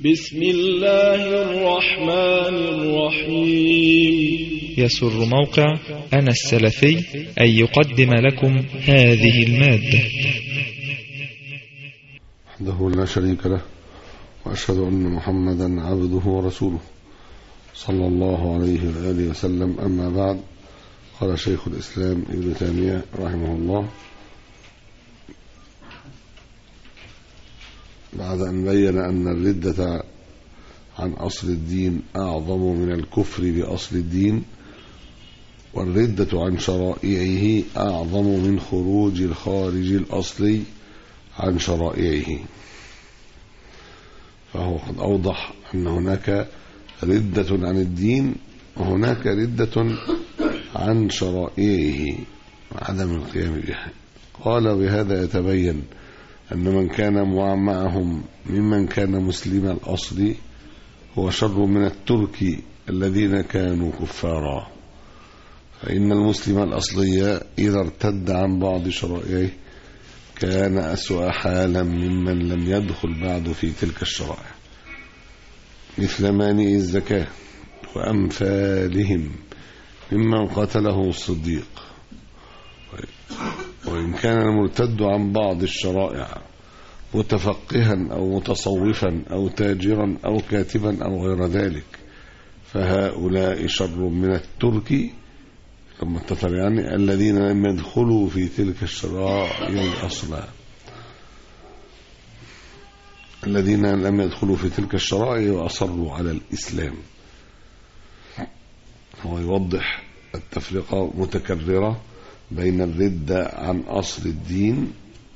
بسم الله الرحمن الرحيم. يسر موقع أنا السلفي أن يقدم لكم هذه المادة. وحده لا شريك له، وأشهد أن محمدا عبده ورسوله صلى الله عليه وآله وسلم. أما بعد، قال شيخ الإسلام ابن تيمية رحمه الله بعد أن بين أن الردة عن أصل الدين أعظم من الكفر بأصل الدين، والردة عن شرائعه أعظم من خروج الخارج الأصلي عن شرائعه، فهو قد أوضح أن هناك ردة عن الدين وهناك ردة عن شرائعه وعدم القيام بها. قال: بهذا يتبين أن من كان معهم ممن كان مسلم الأصل هو شر من الترك الذين كانوا كفارا، فإن المسلم الأصلي إذا ارتد عن بعض شرائعه كان أسوأ حالا ممن لم يدخل بعد في تلك الشرائع، مثل مانع الزكاة وأمثالهم ممن قتله الصديق. وإن كان المرتد عن بعض الشرائع متفقها أو متصوفا أو تاجرا أو كاتبا أو غير ذلك، فهؤلاء شر من الترك ثم التتر يعني الذين لم يدخلوا في تلك الشرائع أصلا، الذين لم يدخلوا في تلك الشرائع وأصروا على الإسلام. هو يوضح التفرقة متكررة بين الردة عن أصل الدين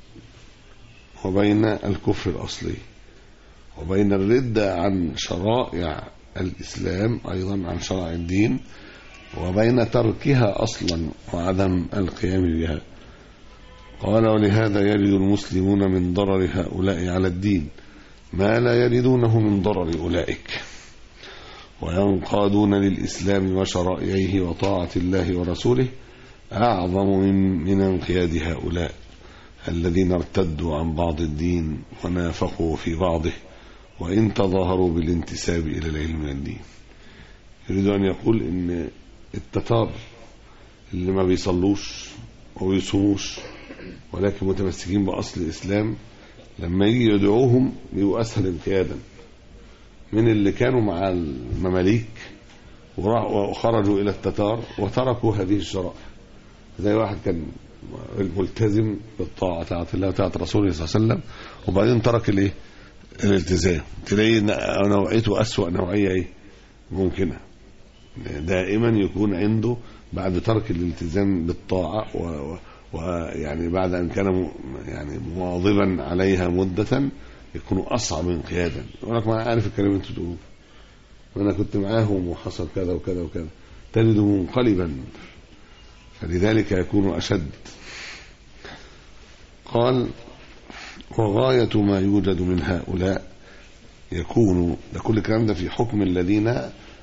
وبين الكفر الأصلي، وبين الردة عن شرائع الإسلام أيضا عن شرائع الدين، وبين تركها أصلا وعدم القيام بها. قال: ولهذا يرد المسلمون من ضرر هؤلاء على الدين ما لا يردونه من ضرر أولئك، وينقادون للإسلام وشرائعه وطاعة الله ورسوله أعظم من انقياد هؤلاء الذين ارتدوا عن بعض الدين ونافقوا في بعضه وإن تظاهروا بالانتساب إلى العلم والدين. يريد أن يقول إن التتار اللي ما بيصلوش وبيصوموش ولكن متمسكين بأصل الإسلام، لما يجي يدعوهم بيبقوا أسهل انقيادا من اللي كانوا مع المماليك وخرجوا إلى التتار وتركوا هذه الشرائع. زي واحد كان ملتزم بالطاعة بتاعة الله وبتاعة رسوله صلى الله عليه وسلم وبعدين ترك الالتزام، تلاقي نوعيته أسوأ نوعية ممكنة. دائما يكون عنده بعد ترك الالتزام بالطاعة ويعني بعد أن كان يعني مواظبا عليها مدة يكون أصعب انقيادا. يقول لك: ما عارف الكلام اللي انتوا تقولوه، وأنا كنت معاهم وحصل كذا وكذا وكذا، تجده منقلبا، فلذلك يكون أشد. قال: وغاية ما يوجد من هؤلاء يكون، ده كل الكلام ده في حكم الذين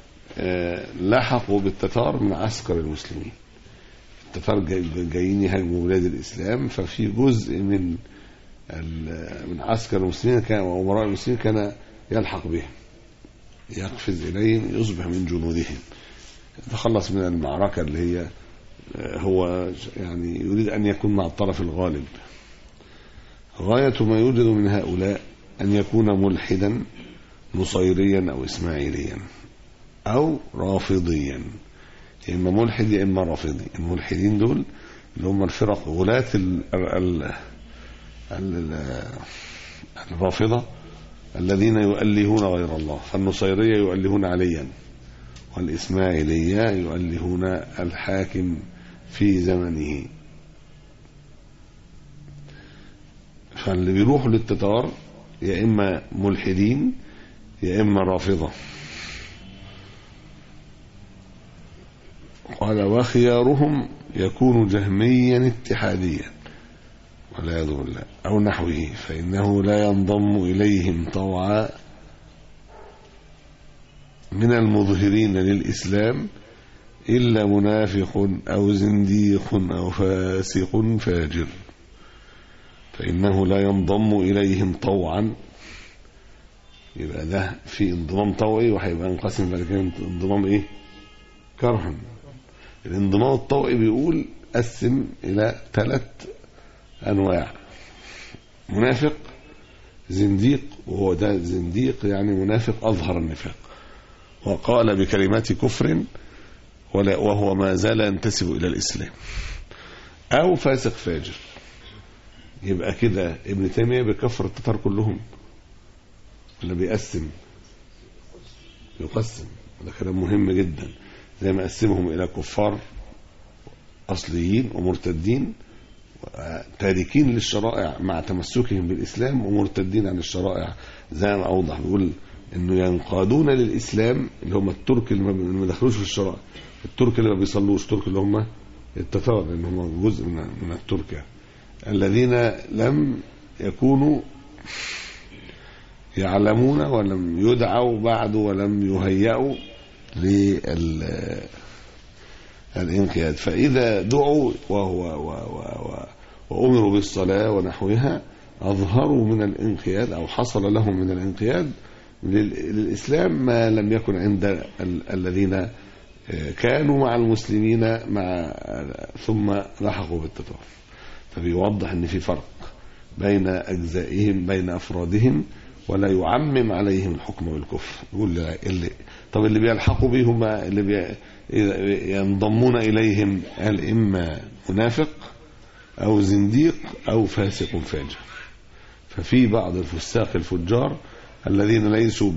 لحقوا بالتتار من عسكر المسلمين. التتار جايين يهاجموا بلاد الإسلام، ففي جزء من عسكر المسلمين كان وأمراء المسلمين كان يلحق بهم، يقفز إليهم، يصبح من جنودهم، يتخلص من المعركة اللي هي هو يعني يريد أن يكون مع الطرف الغالب. غاية ما يوجد من هؤلاء أن يكون ملحدا نصيريا أو إسماعيليا أو رافضيا، يا إما ملحد يا إما رافضي. الملحدين دول اللي هم الفرق غلاة الرافضة الذين يؤلهون غير الله، فالنصيرية يؤلهون عليا، والإسماعيلية يؤلهون الحاكم في زمنه. فاللي بيروحوا للتتار يا إما ملحدين يا إما رافضة. قال: وخيارهم يكون جهميا اتحاديا والعياذ بالله أو نحوه، فإنه لا ينضم إليهم طوعا من المظهرين للإسلام إلا منافق أو زنديق أو فاسق فاجر، فإنه لا ينضم إليهم طوعا يبقى ده في انضمام طوعي، وهيبقى انقسم بعد كده انضمام ايه؟ كرها. الانضمام الطوعي بيقول قسم الى 3 انواع: منافق، زنديق، وهو ده زنديق يعني منافق اظهر النفاق وقال بكلمات كفر وهو ما زال ينتسب الى الاسلام، او فاسق فاجر. يبقى كده ابن تيمية بيكفر التتار كلهم ولا بيقسم؟ يقسم. ده كلام مهم جدا، زي ما قسمهم الى كفار اصليين ومرتدين تاركين للشرائع مع تمسكهم بالاسلام، ومرتدين عن الشرائع زي ما اوضح. بيقول انه ينقادون للاسلام اللي هم الترك اللي ما دخلوش في الشرائع، الترك اللي ما بيصلوش، الترك اللي هم التتار لان هم جزء من الترك يعني. الذين لم يكونوا يعلمون ولم يدعوا بعد ولم يهيئوا للانقياد، فإذا دعوا وأمروا بالصلاة ونحوها أظهروا من الانقياد أو حصل لهم من الانقياد للإسلام ما لم يكن عند الذين كانوا مع المسلمين ثم لحقوا بالتتار. فبيوضح ان في فرق بين اجزائهم بين افرادهم، ولا يعمم عليهم الحكم بالكفر. يقول طب اللي بيلحقوا بهم اللي ينضمون اليهم هل اما منافق او زنديق او فاسق فاجر. ففي بعض الفساق الفجار الذين ليسوا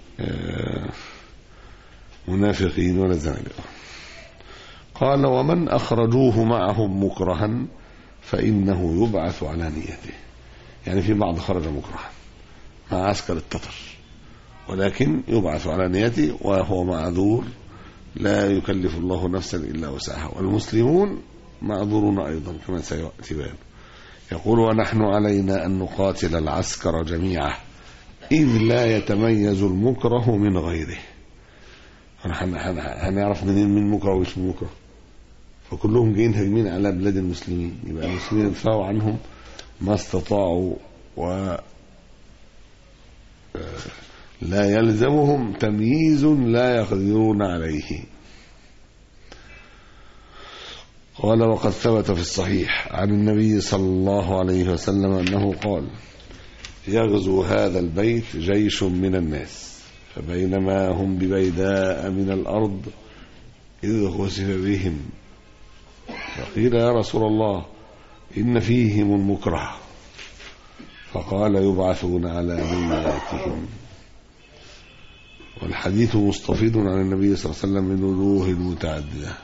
بمنافقين ولا زنادقة. قال ومن اخرجوه معهم مكرها فإنه يبعث على نيته. يعني في بعض خرج مكرها مع عسكر التتر، ولكن يبعث على نيته وهو معذور، لا يكلف الله نفسا إلا وسعها، والمسلمون معذورون أيضا كما سيأتي بيان. يقول ونحن علينا أن نقاتل العسكر جميعا إذ لا يتميز المكره من غيره. هنعرف منين من مكره ومش مكره؟ فكلهم جايين هاجمين على بلاد المسلمين، يبقى المسلمين يدفعوا عنهم ما استطاعوا، ولا يلزمهم تمييز لا يقدرون عليه. قال وقد ثبت في الصحيح عن النبي صلى الله عليه وسلم أنه قال يغزو هذا البيت جيش من الناس، فبينما هم ببيداء من الأرض إذ خسف بهم، فقيل يا رسول الله إن فيهم المكره، فقال يبعثون على نياتهم. والحديث مستفيض عن النبي صلى الله عليه وسلم من وجوه متعددة.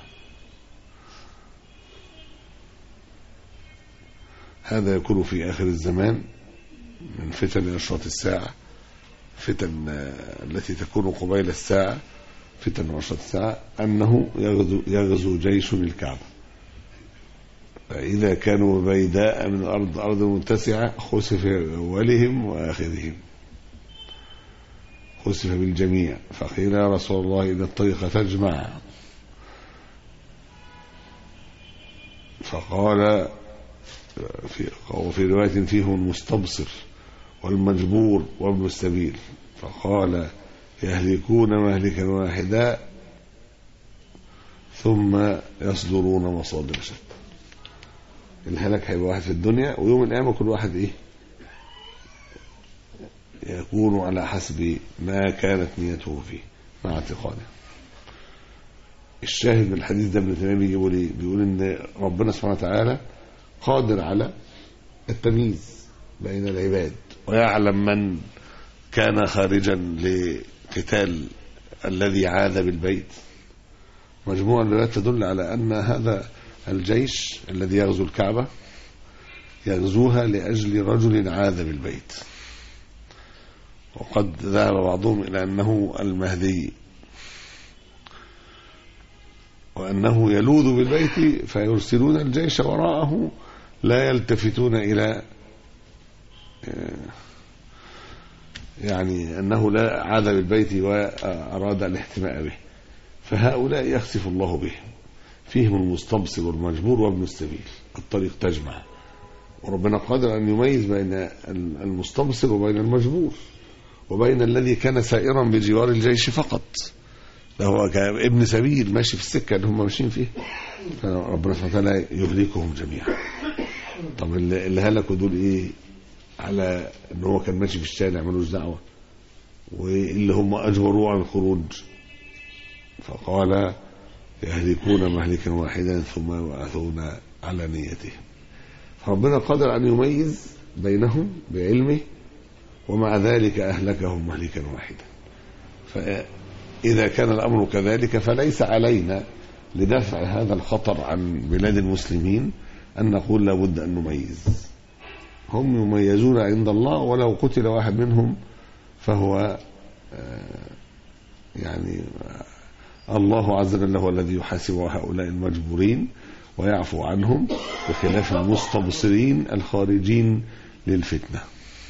هذا يكون في آخر الزمان من فتن أشراط الساعة، فتن التي تكون قبيل الساعة، فتن أشراط الساعة، أنه يغزو جيش الكعبة، فإذا كانوا بيداء من الأرض أرض متسعة خسف أولهم وآخرهم، خسف بالجميع. فقيل يا رسول الله إن الطريق تجمع، فقال وفي رواية فيهم المستبصر والمجبور وابن السبيل، فقال يهلكون مهلكا واحدا ثم يصدرون مصادر شتى. الهلاك هيبقى واحد في الدنيا، ويوم القيامة كل واحد يكون على حسب ما كانت نيته فيه مع اعتقاده. الشاهد من الحديث ده ابن تيمية بيقول ان ربنا سبحانه وتعالى قادر على التمييز بين العباد، ويعلم من كان خارجا لقتال الذي عاذ بالبيت. مجموعة الروايات تدل على أن هذا الجيش الذي يغزو الكعبة يغزوها لأجل رجل عاذ بالبيت، وقد ذهب بعضهم إلى أنه المهدي، وأنه يلوذ بالبيت فيرسلون الجيش وراءه لا يلتفتون إلى يعني أنه لا عاذ بالبيت وأراد الاحتماء به، فهؤلاء يخسف الله بهم. فيهم المستبصر والمجبور وابن السبيل، الطريق تجمع، وربنا قادر أن يميز بين المستبصر وبين المجبور، وبين الذي كان سائرا بجوار الجيش فقط، ده هو ابن سبيل ماشي في السكة اللي هم ماشيين فيه، فربنا سبحانه وتعالى يهلكهم جميعا. طب اللي هلكوا دول ايه؟ على ان هو كان ماشي في الشارع ملوش دعوة، واللي هم اجبروه عن الخروج، فقال يهلكون مهلكا واحدا ثم يبعثون على نيتهم. فربنا قادر ان يميز بينهم بعلمه، ومع ذلك اهلكهم مهلكا واحدا. فاذا كان الامر كذلك فليس علينا لدفع هذا الخطر عن بلاد المسلمين ان نقول لابد ان نميز. هم يميزون عند الله، ولو قتل واحد منهم فهو يعني الله عز وجل هو الذي يحاسب هؤلاء المجبورين ويعفو عنهم، بخلاف المستبصرين الخارجين للفتنة.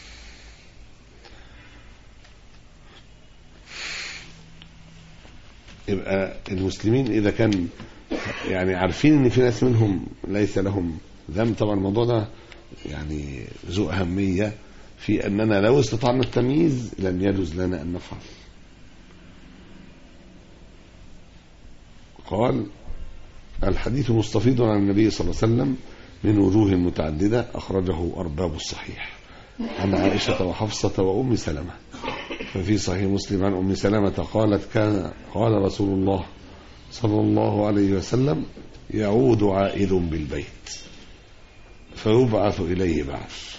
يبقى المسلمين إذا كان يعني عارفين ان في ناس منهم ليس لهم ذنب، طبعا الموضوع ده يعني ذو أهمية في أننا لو استطعنا التمييز لم يجوز لنا أن نفعل. قال الحديث مستفيض عن النبي صلى الله عليه وسلم من وجوه متعددة أخرجه أرباب الصحيح عن عائشة وحفصة وأم سلمة. ففي صحيح مسلم عن أم سلمة قالت قال رسول الله صلى الله عليه وسلم يعود عائد بالبيت فيبعث إليه بعث،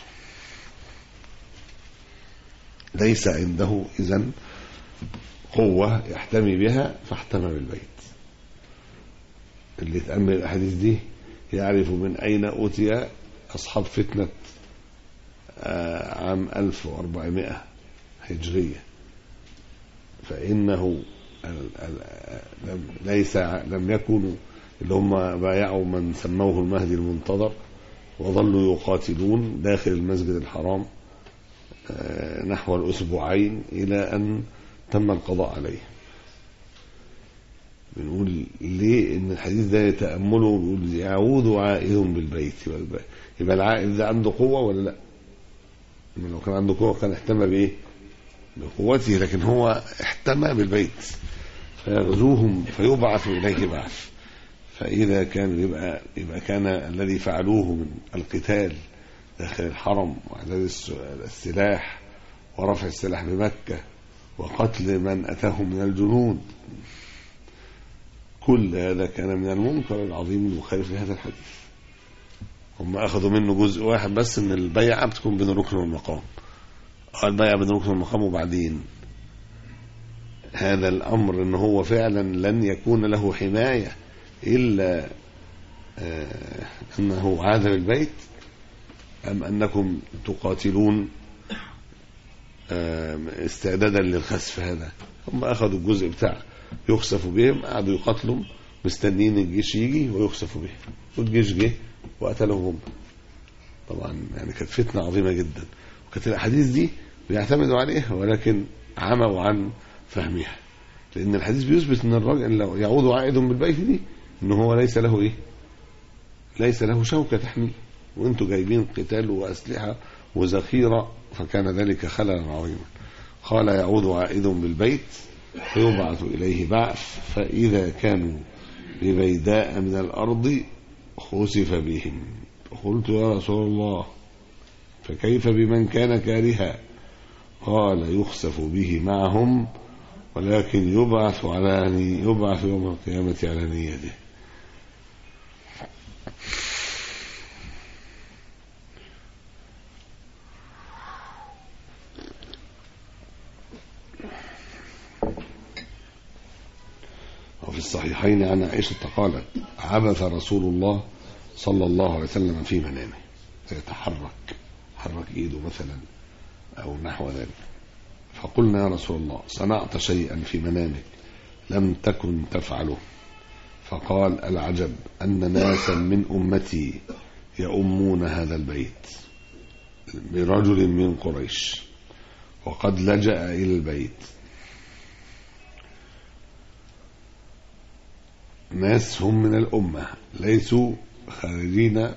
ليس عنده إذن قوة يحتمي بها فاحتمى بالبيت. اللي تأمل الأحاديث دي يعرف من أين أوتي أصحاب فتنة عام 1400 هجرية، فإنه لم يكونوا اللي هم بايعوا من سموه المهدي المنتظر وظلوا يقاتلون داخل المسجد الحرام نحو الأسبوعين إلى أن تم القضاء عليه. بنقول ليه ان الحديث ده يتأمله بيقول يعود عائد بالبيت، يبقى العائد ده عنده قوة ولا لا؟ لو كان عنده قوة كان احتمى بايه؟ بقوته، لكن هو احتمى بالبيت فيغزوهم فيبعث إليه بعث. فإذا كان يبقى كان الذي فعلوه من القتال داخل الحرم وإعداد السلاح ورفع السلاح بمكة وقتل من أتاهم من الجنود، كل هذا كان من المنكر العظيم المخالف لهذا الحديث. هم أخذوا منه جزء واحد بس، من البيعة بتكون بين الركن والمقام، البيعة بين الركن والمقام، وبعدين هذا الأمر إن هو فعلا لن يكون له حماية إلا أنه عاد بالبيت، أم أنكم تقاتلون استعدادا للخسف. هذا هم أخذوا الجزء بتاع يخسف بهم، قعدوا يقاتلوا مستنين الجيش يجي ويخسف بهم، والجيش جه وقتلهم هم. طبعا يعني كانت فتنة عظيمة جدا، وكانت الأحاديث دي بيعتمدوا عليها ولكن عموا عن فهمها، لأن الحديث بيثبت أن الراجل لو يعود عائد بالبيت دي أنه هو ليس له إيه؟ ليس له شوكة تحميه، وأنتوا جايبين قتال وأسلحة وذخيرة، فكان ذلك خللا عظيما. قال يعود عائد بالبيت فيبعث إليه بعث، فإذا كانوا ببيداء من الأرض خسف بهم. قلت يا رسول الله فكيف بمن كان كارها؟ قال يخسف به معهم، ولكن يبعث يوم القيامة على نيته. وفي الصحيحين عن عائشة قالت عبث رسول الله صلى الله عليه وسلم في منامه، حرك ايده مثلا او نحو ذلك، فقلنا يا رسول الله صنعت شيئا في منامك لم تكن تفعله؟ فقال العجب أن ناسا من أمتي يؤمون هذا البيت برجل من قريش وقد لجأ إلى البيت. ناس هم من الأمة ليسوا خارجين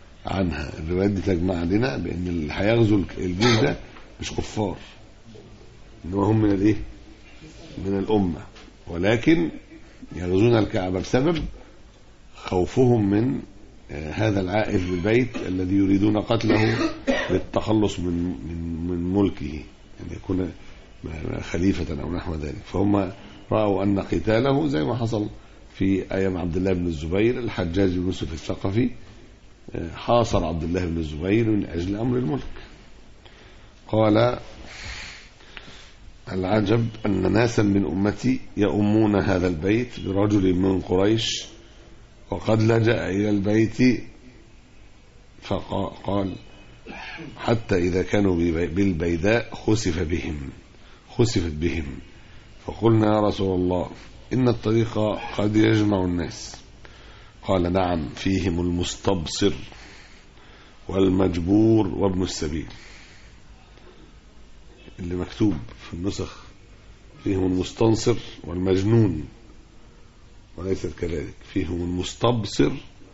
عنها. الروايات دي تجمع لنا بأن اللي هيغزو الجيش ده مش كفار، إنهم من الإيه؟ من الأمة، ولكن يغزون الكعبة بسبب خوفهم من هذا العائف بالبيت الذي يريدون قتله للتخلص من ملكه، أن يكون خليفة أو نحو ذلك. فهم رأوا أن قتاله زي ما حصل في أيام عبد الله بن الزبير، الحجاج بن يوسف الثقفي حاصر عبد الله بن الزبير من أجل أمر الملك. قال: العجب أن ناسا من أمتي يؤمون هذا البيت برجل من قريش وقد لجأ إلى البيت، فقال: حتى إذا كانوا بالبيداء خسفت بهم، فقلنا: يا رسول الله، إن الطريق قد يجمع الناس. قال: نعم، فيهم المستبصر والمجبور وابن السبيل. اللي مكتوب في النسخ فيهم المستنصر والمجنون، وليست كذلك، فيهم المستبصر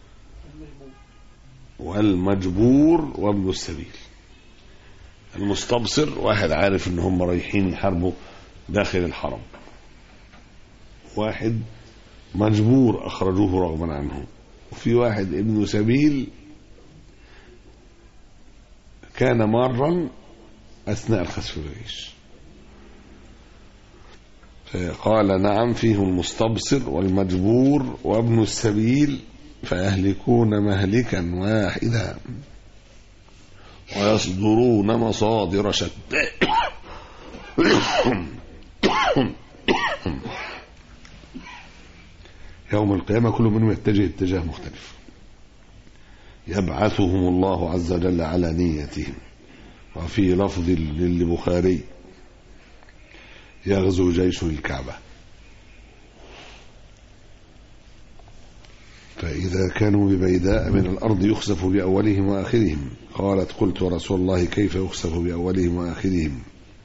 والمجبور وابن السبيل. المستبصر واحد عارف ان هم رايحين يحاربوا داخل الحرم، واحد مجبور اخرجوه رغما عنه، وفي واحد ابن سبيل كان مارا اثناء الخسف بالجيش. فقال: نعم، فيهم المستبصر والمجبور وابن السبيل، فيهلكون مهلكا واحدا ويصدرون مصادر شتى. يوم القيامة كل منهم يتجه اتجاه مختلف، يبعثهم الله عز وجل على نيتهم. وفي لفظ للبخاري: يغزو جيش الكعبة، فإذا كانوا ببيداء من الأرض يخسف بأولهم وآخرهم. قالت: قلت: يا رسول الله، كيف يخسف بأولهم وآخرهم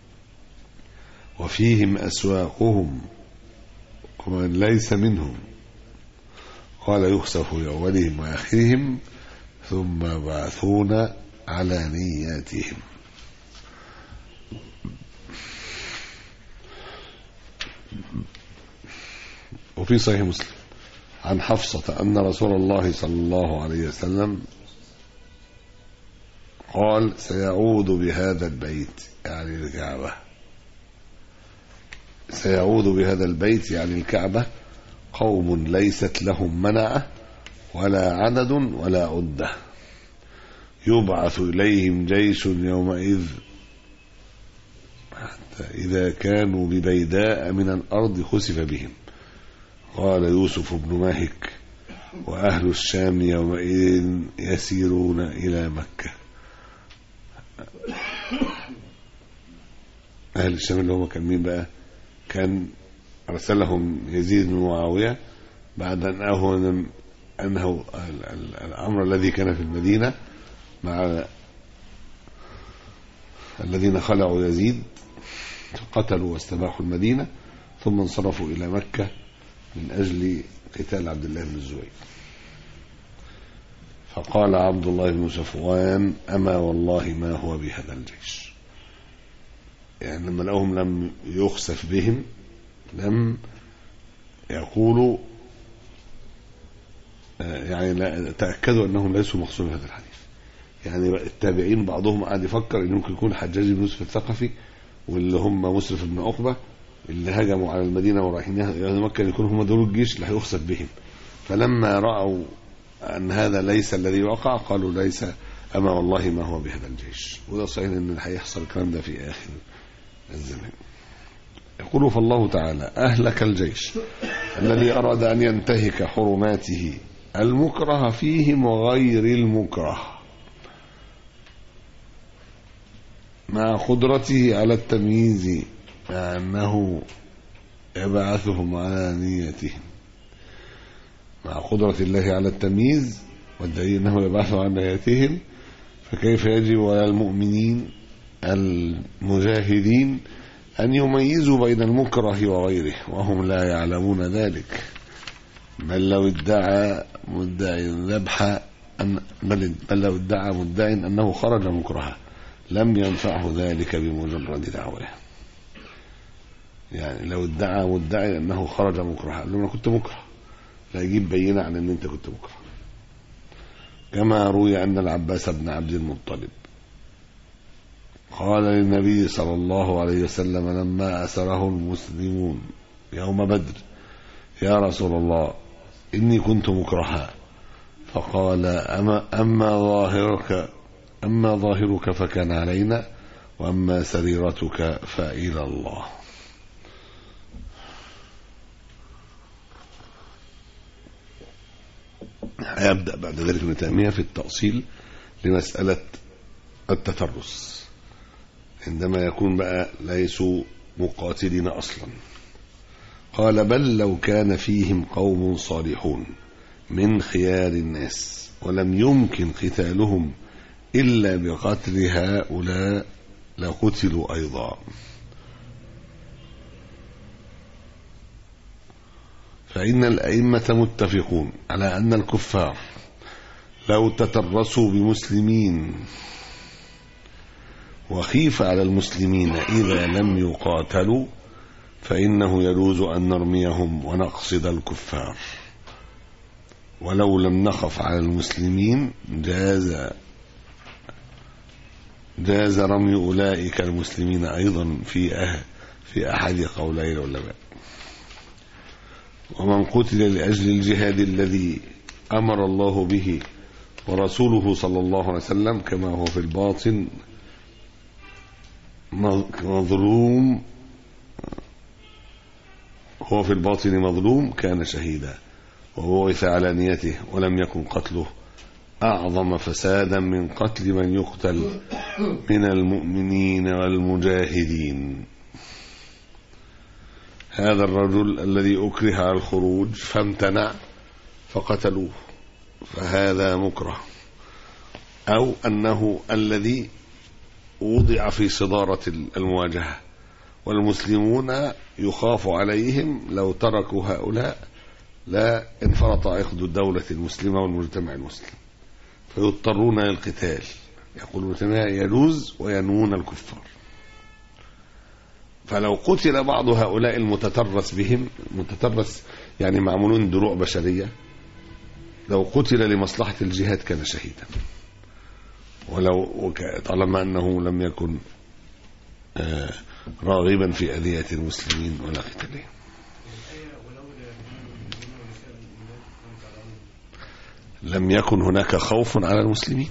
وفيهم أسواقهم ومن ليس منهم؟ قال: يخسف بأولهم وآخرهم ثم بعثون على نياتهم. وفي صحيح مسلم عن حفصة أن رسول الله صلى الله عليه وسلم قال: سيعود بهذا البيت، يعني الكعبة، سيعود بهذا البيت يعني الكعبة، قوم ليست لهم منعة ولا عدد ولا عدة، يبعث إليهم جيش يومئذ حتى إذا كانوا ببيداء من الأرض خسف بهم. قال يوسف بن ماهك: وأهل الشام يومئذ يسيرون إلى مكة. أهل الشام اللي هم كان مين بقى؟ كان أرسلهم يزيد بن معاوية بعد أن أنهوا الأمر الذي كان في المدينة مع الذين خلعوا يزيد، قتلوا واستباحوا المدينة، ثم انصرفوا إلى مكة من أجل قتال عبد الله بن الزبير. فقال عبد الله بن صفوان: أما والله ما هو بهذا الجيش. يعني لما لقوهم لم يخسف بهم لم يقولوا، يعني لا تأكدوا أنهم ليسوا مقصود هذا الحديث. يعني التابعين بعضهم قاعد يفكر أن ممكن يكون الحجاج بن يوسف الثقفي واللي هم مسرف بن عقبة اللي هجموا على المدينة ورايحين ياخذوا مكة يكونوا هم دول الجيش اللي هيخسف بهم. فلما رأوا أن هذا ليس الذي وقع قالوا: ليس، أما والله ما هو بهذا الجيش. وده صحيح أن هيحصل الكلام ده في آخر الزمان. يقول: فالله تعالى أهلك الجيش الذي أراد أن ينتهك حرماته المكره فيهم وغير المكره، مع قدرته على التمييز، مع أنه يبعثهم على نيتهم. مع قدرة الله على التمييز والدليل أنه يبعثهم على نيتهم، فكيف يجب على المؤمنين المجاهدين أن يميزوا بين المكره وغيره وهم لا يعلمون ذلك؟ بل لو ادعى مدعي أنه خرج مكرها لم ينفعه ذلك بمجرد دعواه. يعني لو ادعى مدعي أنه خرج مكره قال له أنا كنت مكره، لا يجيب بينة عن أن أنت كنت مكره. كما روي أن العباس بن عبد المطلب قال للنبي صلى الله عليه وسلم لما أسره المسلمون يوم بدر: يا رسول الله إني كنت مكرها. فقال: أما ظاهرك فكان علينا، وأما سريرتك فإلى الله. هيبدأ بعد ذلك ابن تيمية في التأصيل لمسألة التترس عندما يكون بقى ليسوا مقاتلين أصلا. قال: بل لو كان فيهم قوم صالحون من خيار الناس ولم يمكن قتالهم إلا بقتل هؤلاء لقتلوا أيضا. فإن الأئمة متفقون على أن الكفار لو تترسوا بمسلمين وخيف على المسلمين إذا لم يقاتلوا فإنه يجوز أن نرميهم ونقصد الكفار، ولو لم نخف على المسلمين جاز رمي أولئك المسلمين أيضا في أحد قولي العلماء. ومن قتل لأجل الجهاد الذي أمر الله به ورسوله صلى الله عليه وسلم كما هو في الباطن مظلوم، هو في الباطن مظلوم كان شهيدا وبعث على نيته، ولم يكن قتله أعظم فسادا من قتل من يقتل من المؤمنين والمجاهدين. هذا الرجل الذي أكره على الخروج فامتنع فقتلوه فهذا مكره، أو أنه الذي وضع في صدارة المواجهة والمسلمون يخاف عليهم لو تركوا هؤلاء لا انفرط عقد الدولة المسلمة والمجتمع المسلم فيضطرون للقتال. يقولون يجوز وينوون الكفار. فلو قتل بعض هؤلاء المتترس بهم، متترس يعني معمولون دروع بشرية، لو قتل لمصلحة الجهاد كان شهيدا، ولو طالما أنه لم يكن راغبا في أذية المسلمين ولا قتالهم. لم يكن هناك خوف على المسلمين.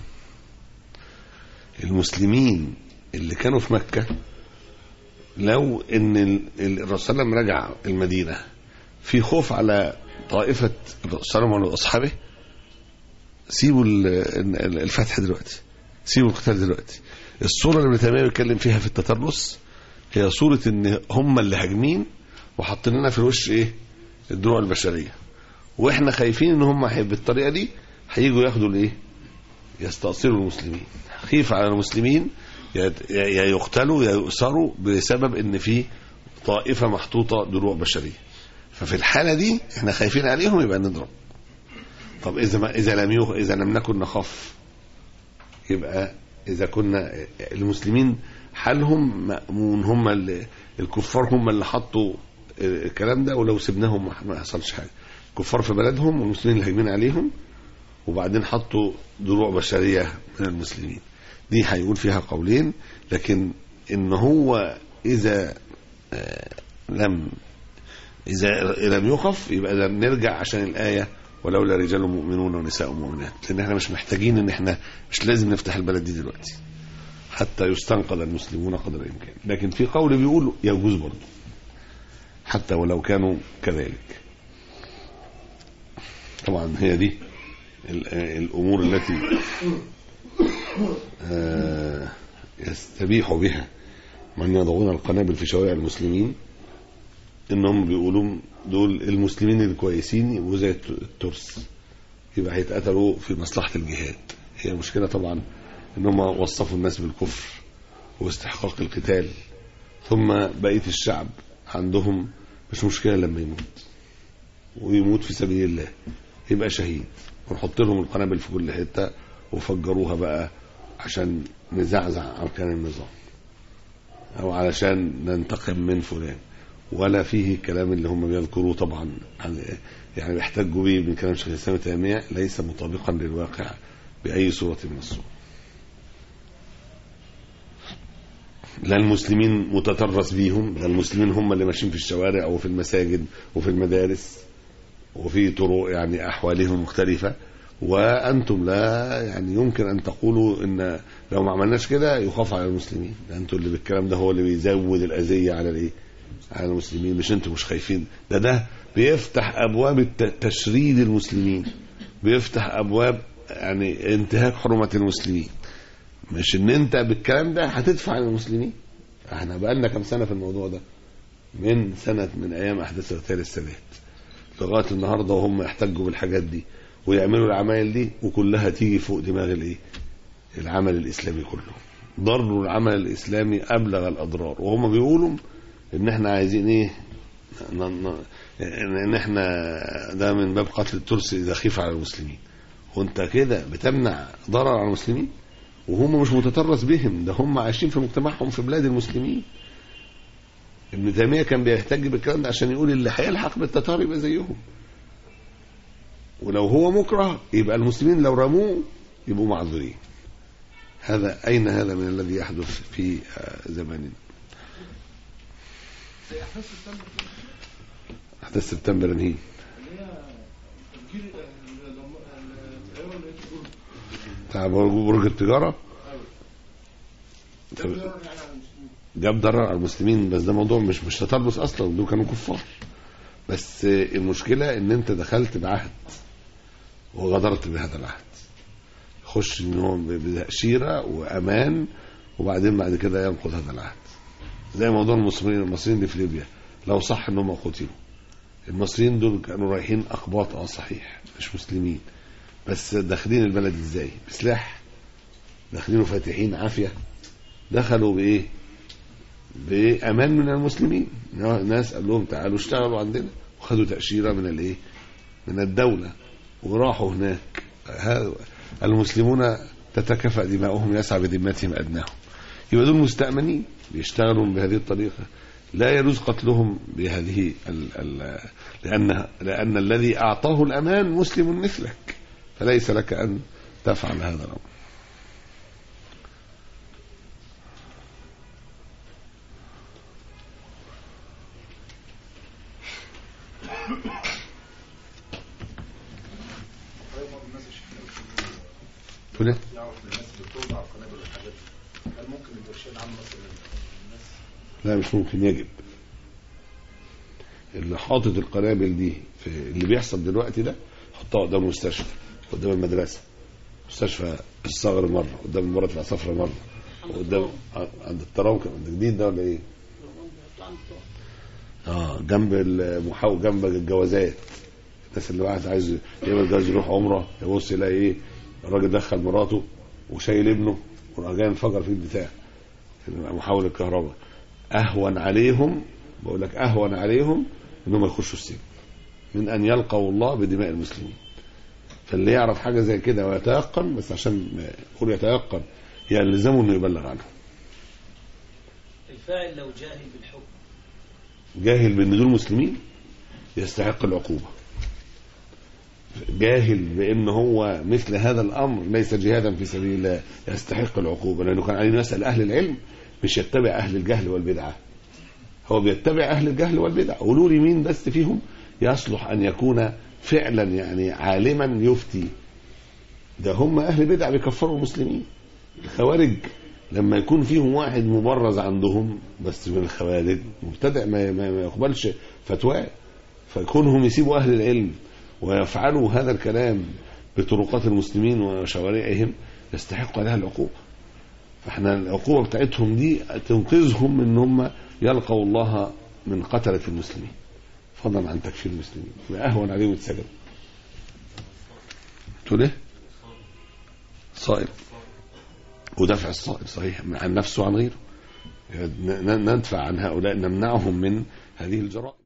المسلمين اللي كانوا في مكة لو ان الرسول صلى الله عليه وسلم رجع المدينة في خوف على طائفة الرسول صلى الله عليه وسلم واصحابه، سيبوا الفتح دلوقتي، سيبوا القتال دلوقتي. الصورة اللي ابن تيمية بيتكلم فيها في التترس هي صورة ان هم اللي هاجمين وحاطين لنا في الوش ايه؟ الدروع البشرية، واحنا خايفين ان هم بالطريقة دي هيجوا ياخدوا الايه؟ يستأصلوا المسلمين. خيف على المسلمين يا يقتلوا يا يؤسروا بسبب ان في طائفة محطوطة دروع بشرية، ففي الحالة دي احنا خايفين عليهم يبقى نضرب. طب اذا لم نكن نخاف، يبقى اذا كنا المسلمين حالهم مأمون، هم الكفار هم اللي حطوا الكلام ده، ولو سبناهم ما حصلش حاجة. كفار في بلدهم والمسلمين اللي هاجمين عليهم، وبعدين حطوا دروع بشرية من المسلمين. دي هيقول فيها قولين، لكن ان هو اذا لم يخف يبقى نرجع عشان الآية ولولا رجال مؤمنون ونساء مؤمنات، لان احنا مش محتاجين ان احنا مش لازم نفتح البلد دي دلوقتي حتى يستنقذ المسلمون قدر الامكان. لكن في قول بيقول يجوز برضه حتى ولو كانوا كذلك. طبعا هي دي الامور التي يستبيح بها من يضعون القنابل في شوارع المسلمين، انهم بيقولوا دول المسلمين الكويسين يبقوا زي الترس، يبقى هيتقتلوا في مصلحة الجهاد. هي مشكلة طبعا انهم وصفوا الناس بالكفر واستحقاق القتال، ثم بقية الشعب عندهم مش مشكلة لما ويموت في سبيل الله يبقى شهيد، ونحط لهم القنابل في كل حتة وفجروها بقى عشان نزعزع أركان النظام أو علشان ننتقم من فلان. ولا فيه كلام اللي هم بيذكروه طبعا يعني بيحتجوا به من كلام شيخ الإسلام ابن تيمية ليس مطابقا للواقع بأي صورة من الصور. لا المسلمين متترس بيهم، لا المسلمين هم اللي ماشيين في الشوارع وفي المساجد وفي المدارس وفي طرق يعني أحوالهم مختلفة، وأنتم لا يعني يمكن أن تقولوا إن لو ما عملناش كده يخاف على المسلمين. أنتم اللي بالكلام ده هو اللي بيزود الأذية على على المسلمين، مش أنتم مش خايفين. ده بيفتح أبواب تشريد المسلمين، بيفتح أبواب يعني انتهاك حرمة المسلمين. مش ان انت بالكلام ده هتدفع للمسلمين. احنا بقالنا كم سنة في الموضوع ده، من ايام احداث اغتيال السادات لغاية النهاردة وهم يحتجوا بالحاجات دي ويعملوا العمايل دي، وكلها تيجي فوق دماغ العمل الاسلامي كله. ضروا العمل الاسلامي ابلغ الاضرار، وهم بيقولوا ان احنا عايزين ان احنا ده من باب قتل الترس اذا خيف على المسلمين. وانت كده بتمنع ضرر على المسلمين، وهم مش متطرس بهم، ده هم عايشين في مجتمعهم في بلاد المسلمين. ابن تيمية كان بيحتج بالكلام ده عشان يقول اللي هيلحق بالتتار يبقى زيهم، ولو هو مكره يبقى المسلمين لو رموه يبقوا معذورين. أين هذا من الذي يحدث في زماننا؟ أحداث سبتمبر نهي بتاع برج التجارة جاب ضرر على المسلمين، بس ده موضوع مش تطرس اصلا، دول كانوا كفار. بس المشكلة ان انت دخلت بعهد وغدرت بهذا العهد، خش ان هو بتأشيرة وامان، وبعدين بعد كده ينقض هذا العهد. زي موضوع المصريين اللي في ليبيا، لو صح انهم قتلوا. المصريين دول كانوا رايحين اقباط صحيح، مش مسلمين، بس داخلين البلد ازاي؟ بسلاح، داخلين فاتحين عافية. دخلوا بايه؟ بامان من المسلمين. ناس قال لهم تعالوا اشتغلوا عندنا، وخدوا تأشيرة من الدولة وراحوا هناك. المسلمون تتكافأ دماؤهم، يسعى بذمتهم أدناهم. يبقى دول مستأمنين بيشتغلوا بهذه الطريقة، لا يجوز قتلهم بهذه لأن الذي أعطاه الأمان مسلم مثلك، فليس لك أن تفعل هذا الأمر. كله لا مش ممكن، يجب. اللي حاطط القنابل دي في اللي بيحصل دلوقتي ده، حطها قدام المستشفى، قدام المدرسة، مستشفى الصغر مرة، قدام المرة العصافرة مرة، وقدام عند التراوكة عند جديد ده ولا ايه؟ جنب جنب الجوازات. الناس اللي واحد عايز يعمل جواز يروح عمره، يبص يلاقي ايه؟ الراجل دخل مراته وشايل ابنه وراح جاي انفجر في البتاع محاول الكهرباء. اهون عليهم، بقول لك اهون عليهم انهم يخشوا السجن من ان يلقوا الله بدماء المسلمين. فاللي يعرف حاجه زي كده ويتيقن، بس عشان يقول يتيقن يلزمه انه يبلغ عنه. الفاعل لو جاهل بالحكم، جاهل بان دول مسلمين يستحق العقوبه، جاهل بان هو مثل هذا الامر ليس جهادا في سبيل الله يستحق العقوبه، لانه كان عليه يسأل اهل العلم، مش يتبع اهل الجهل والبدعه. هو بيتبع اهل الجهل والبدعه. قولوا لي مين بس فيهم يصلح ان يكون فعلا يعني عالما يفتي؟ ده هم اهل بدع بيكفروا المسلمين. الخوارج لما يكون فيهم واحد مبرز عندهم بس من الخوارج مبتدع ما يقبلش فتواه، فكونهم يسيبوا اهل العلم ويفعلوا هذا الكلام بطرقات المسلمين وشوارعهم يستحق عليها العقوبة. فاحنا العقوبة بتاعتهم دي تنقذهم من هم يلقوا الله من قتلة المسلمين، فضلا عن تكفير المسلمين، وأهون عليهم السجن. تقول ايه؟ صائب، ودفع الصائب صحيح عن نفسه وعن غيره. ندفع عن هؤلاء، نمنعهم من هذه الجرائم.